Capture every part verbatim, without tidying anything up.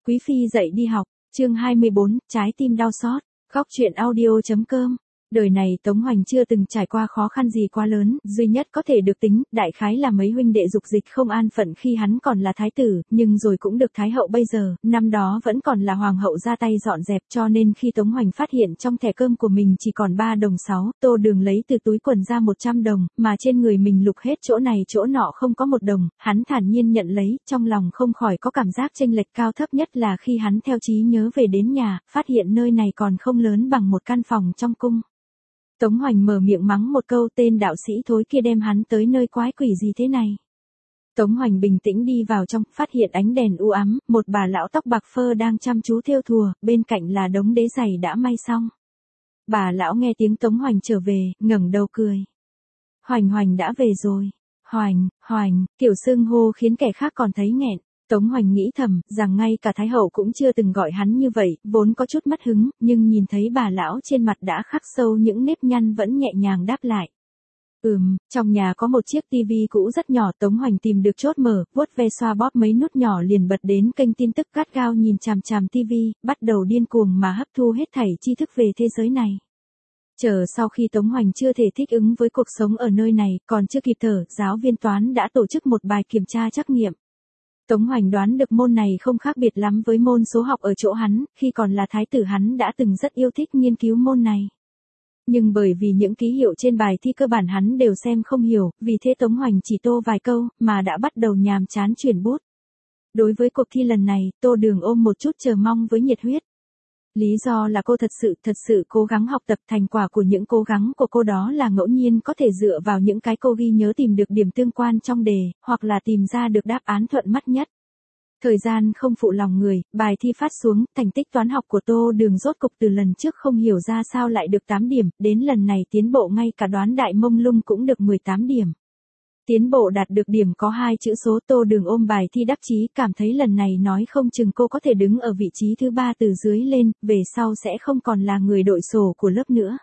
Quý phi dậy đi học, chương hai mươi bốn, trái tim đau xót, góc truyện audio.com. Đời này Tống Hoành chưa từng trải qua khó khăn gì quá lớn, duy nhất có thể được tính, đại khái là mấy huynh đệ dục dịch không an phận khi hắn còn là thái tử, nhưng rồi cũng được thái hậu bây giờ, năm đó vẫn còn là hoàng hậu ra tay dọn dẹp, cho nên khi Tống Hoành phát hiện trong thẻ cơm của mình chỉ còn ba đồng sáu, Tô Đường lấy từ túi quần ra một trăm đồng, mà trên người mình lục hết chỗ này chỗ nọ không có một đồng, hắn thản nhiên nhận lấy, trong lòng không khỏi có cảm giác chênh lệch cao thấp, nhất là khi hắn theo trí nhớ về đến nhà, phát hiện nơi này còn không lớn bằng một căn phòng trong cung. Tống Hoành mở miệng mắng một câu, tên đạo sĩ thối kia đem hắn tới nơi quái quỷ gì thế này. Tống Hoành bình tĩnh đi vào trong, phát hiện ánh đèn u ám, một bà lão tóc bạc phơ đang chăm chú thêu thùa, bên cạnh là đống đế giày đã may xong. Bà lão nghe tiếng Tống Hoành trở về, ngẩng đầu cười. Hoành Hoành đã về rồi. Hoành, Hoành, kiểu xưng hô khiến kẻ khác còn thấy nghẹn. Tống Hoành nghĩ thầm, rằng ngay cả Thái hậu cũng chưa từng gọi hắn như vậy, vốn có chút mất hứng, nhưng nhìn thấy bà lão trên mặt đã khắc sâu những nếp nhăn vẫn nhẹ nhàng đáp lại. Ừm, trong nhà có một chiếc tivi cũ rất nhỏ, Tống Hoành tìm được chốt mở, vuốt ve xoa bóp mấy nút nhỏ liền bật đến kênh tin tức gắt gao nhìn chằm chằm tivi, bắt đầu điên cuồng mà hấp thu hết thảy tri thức về thế giới này. Chờ sau khi Tống Hoành chưa thể thích ứng với cuộc sống ở nơi này, còn chưa kịp thở, giáo viên toán đã tổ chức một bài kiểm tra trắc nghiệm. Tống Hoành đoán được môn này không khác biệt lắm với môn số học ở chỗ hắn, khi còn là thái tử hắn đã từng rất yêu thích nghiên cứu môn này. Nhưng bởi vì những ký hiệu trên bài thi cơ bản hắn đều xem không hiểu, vì thế Tống Hoành chỉ tô vài câu, mà đã bắt đầu nhàm chán chuyển bút. Đối với cuộc thi lần này, Tô Đường ôm một chút chờ mong với nhiệt huyết. Lý do là cô thật sự, thật sự cố gắng học tập, thành quả của những cố gắng của cô đó là ngẫu nhiên có thể dựa vào những cái cô ghi nhớ tìm được điểm tương quan trong đề, hoặc là tìm ra được đáp án thuận mắt nhất. Thời gian không phụ lòng người, bài thi phát xuống, thành tích toán học của Tô Đường rốt cục từ lần trước không hiểu ra sao lại được tám điểm, đến lần này tiến bộ ngay cả đoán đại mông lung cũng được mười tám điểm. Tiến bộ đạt được điểm có hai chữ số. Tô Đường ôm bài thi đắc chí, cảm thấy lần này nói không chừng cô có thể đứng ở vị trí thứ ba từ dưới lên, về sau sẽ không còn là người đội sổ của lớp nữa.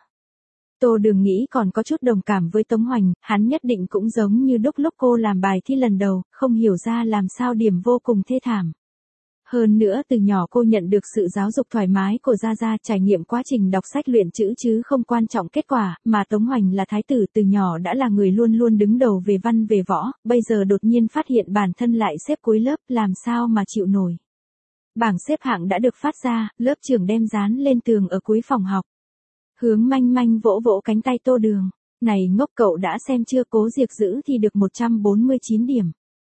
Tô Đường nghĩ còn có chút đồng cảm với Tống Hoành, hắn nhất định cũng giống như đúc lúc cô làm bài thi lần đầu, không hiểu ra làm sao điểm vô cùng thê thảm. Hơn nữa từ nhỏ cô nhận được sự giáo dục thoải mái của Gia Gia, trải nghiệm quá trình đọc sách luyện chữ chứ không quan trọng kết quả, mà Tống Hoành là thái tử từ nhỏ đã là người luôn luôn đứng đầu về văn về võ, bây giờ đột nhiên phát hiện bản thân lại xếp cuối lớp, làm sao mà chịu nổi. Bảng xếp hạng đã được phát ra, lớp trưởng đem dán lên tường ở cuối phòng học. Hướng Manh Manh vỗ vỗ cánh tay Tô Đường. Này ngốc, cậu đã xem chưa, Cố Diệc Dữ thì được một trăm bốn mươi chín điểm.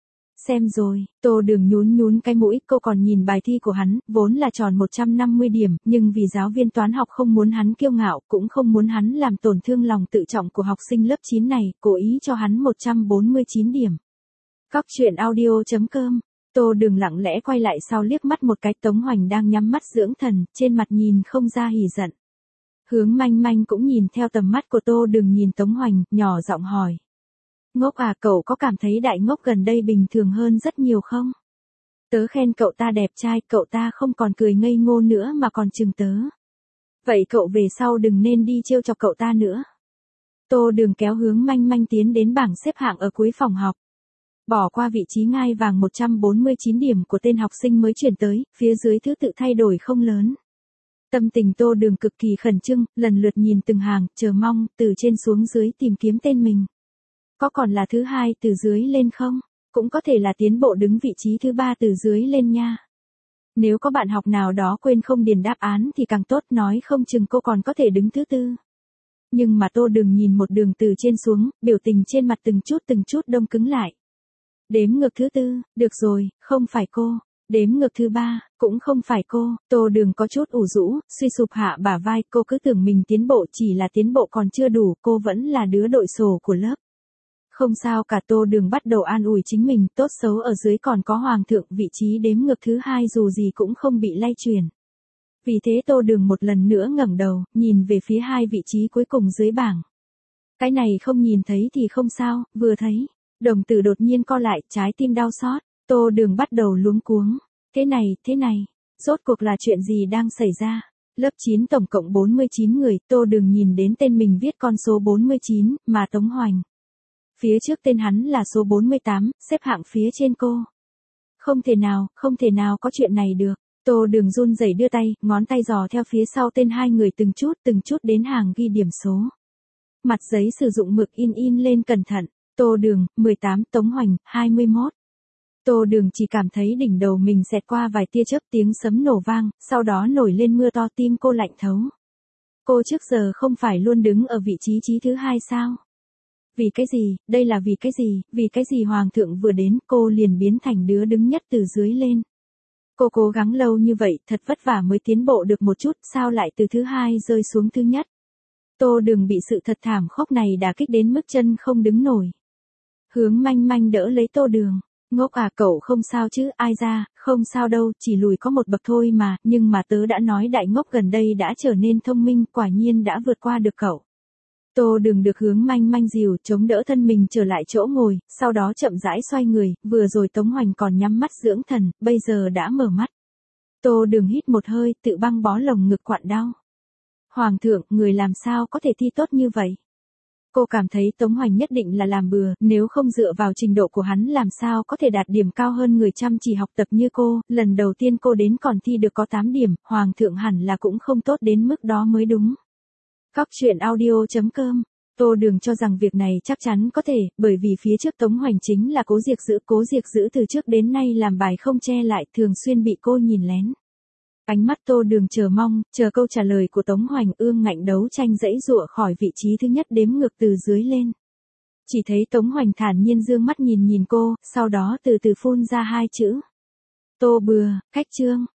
Xem rồi. Tô Đường nhún nhún cái mũi, cô còn nhìn bài thi của hắn, vốn là tròn một trăm năm mươi điểm, nhưng vì giáo viên toán học không muốn hắn kiêu ngạo, cũng không muốn hắn làm tổn thương lòng tự trọng của học sinh lớp chín này, cố ý cho hắn một trăm bốn mươi chín điểm. Góc truyện audio.com. Tô Đường lặng lẽ quay lại sau liếc mắt một cái, Tống Hoành đang nhắm mắt dưỡng thần, trên mặt nhìn không ra hỉ giận. Hướng Manh Manh cũng nhìn theo tầm mắt của Tô Đường nhìn Tống Hoành, nhỏ giọng hỏi. Ngốc à, cậu có cảm thấy đại ngốc gần đây bình thường hơn rất nhiều không? Tớ khen cậu ta đẹp trai, cậu ta không còn cười ngây ngô nữa mà còn chừng tớ. Vậy cậu về sau đừng nên đi trêu chọc cậu ta nữa. Tô Đường kéo Hướng Manh Manh tiến đến bảng xếp hạng ở cuối phòng học. Bỏ qua vị trí ngai vàng một trăm bốn mươi chín điểm của tên học sinh mới chuyển tới, phía dưới thứ tự thay đổi không lớn. Tâm tình Tô Đường cực kỳ khẩn trương, lần lượt nhìn từng hàng, chờ mong, từ trên xuống dưới tìm kiếm tên mình. Có còn là thứ hai từ dưới lên không? Cũng có thể là tiến bộ đứng vị trí thứ ba từ dưới lên nha. Nếu có bạn học nào đó quên không điền đáp án thì càng tốt, nói không chừng cô còn có thể đứng thứ tư. Nhưng mà Tô Đường nhìn một đường từ trên xuống, biểu tình trên mặt từng chút từng chút đông cứng lại. Đếm ngược thứ tư, được rồi, không phải cô. Đếm ngược thứ ba, cũng không phải cô. Tô Đường có chút ủ rũ, suy sụp hạ bả vai, cô cứ tưởng mình tiến bộ, chỉ là tiến bộ còn chưa đủ, cô vẫn là đứa đội sổ của lớp. Không sao cả. Tô Đường bắt đầu an ủi chính mình, tốt xấu ở dưới còn có hoàng thượng, vị trí đếm ngược thứ hai dù gì cũng không bị lay chuyển. Vì thế Tô Đường một lần nữa ngẩng đầu, nhìn về phía hai vị trí cuối cùng dưới bảng. Cái này không nhìn thấy thì không sao, vừa thấy, đồng tử đột nhiên co lại, trái tim đau xót. Tô Đường bắt đầu luống cuống. Thế này, thế này, rốt cuộc là chuyện gì đang xảy ra? Lớp chín tổng cộng bốn mươi chín người, Tô Đường nhìn đến tên mình viết con số bốn mươi chín, mà Tống Hoành. Phía trước tên hắn là số bốn mươi tám, xếp hạng phía trên cô. Không thể nào, không thể nào có chuyện này được. Tô Đường run rẩy đưa tay, ngón tay dò theo phía sau tên hai người từng chút từng chút đến hàng ghi điểm số. Mặt giấy sử dụng mực in in lên cẩn thận. Tô Đường, mười tám, Tống Hoành, hai mươi mốt. Tô Đường chỉ cảm thấy đỉnh đầu mình xẹt qua vài tia chớp, tiếng sấm nổ vang, sau đó nổi lên mưa to, tim cô lạnh thấu. Cô trước giờ không phải luôn đứng ở vị trí trí thứ hai sao? Vì cái gì, đây là vì cái gì, vì cái gì Hoàng thượng vừa đến cô liền biến thành đứa đứng nhất từ dưới lên. Cô cố gắng lâu như vậy, thật vất vả mới tiến bộ được một chút, sao lại từ thứ hai rơi xuống thứ nhất? Tô Đường bị sự thật thảm khốc này đả kích đến mức chân không đứng nổi. Hướng Manh Manh đỡ lấy Tô Đường. Ngốc à, cậu không sao chứ? Ai ra, không sao đâu, chỉ lùi có một bậc thôi mà, nhưng mà tớ đã nói đại ngốc gần đây đã trở nên thông minh, quả nhiên đã vượt qua được cậu. Tô Đường được Hướng Manh Manh dìu, chống đỡ thân mình trở lại chỗ ngồi, sau đó chậm rãi xoay người, vừa rồi Tống Hoành còn nhắm mắt dưỡng thần, bây giờ đã mở mắt. Tô Đường hít một hơi, tự băng bó lồng ngực quặn đau. Hoàng thượng, người làm sao có thể thi tốt như vậy? Cô cảm thấy Tống Hoành nhất định là làm bừa, nếu không dựa vào trình độ của hắn làm sao có thể đạt điểm cao hơn người chăm chỉ học tập như cô, lần đầu tiên cô đến còn thi được có tám điểm, Hoàng thượng hẳn là cũng không tốt đến mức đó mới đúng. Góc truyện audio chấm com. Tô Đường cho rằng việc này chắc chắn có thể, bởi vì phía trước Tống Hoành chính là Cố Diệc Dữ, Cố Diệc Dữ từ trước đến nay làm bài không che lại, thường xuyên bị cô nhìn lén. Ánh mắt Tô Đường chờ mong, chờ câu trả lời của Tống Hoành, ương ngạnh đấu tranh dãy dụa khỏi vị trí thứ nhất đếm ngược từ dưới lên. Chỉ thấy Tống Hoành thản nhiên dương mắt nhìn nhìn cô, sau đó từ từ phun ra hai chữ. Tô Bừa, cách chương.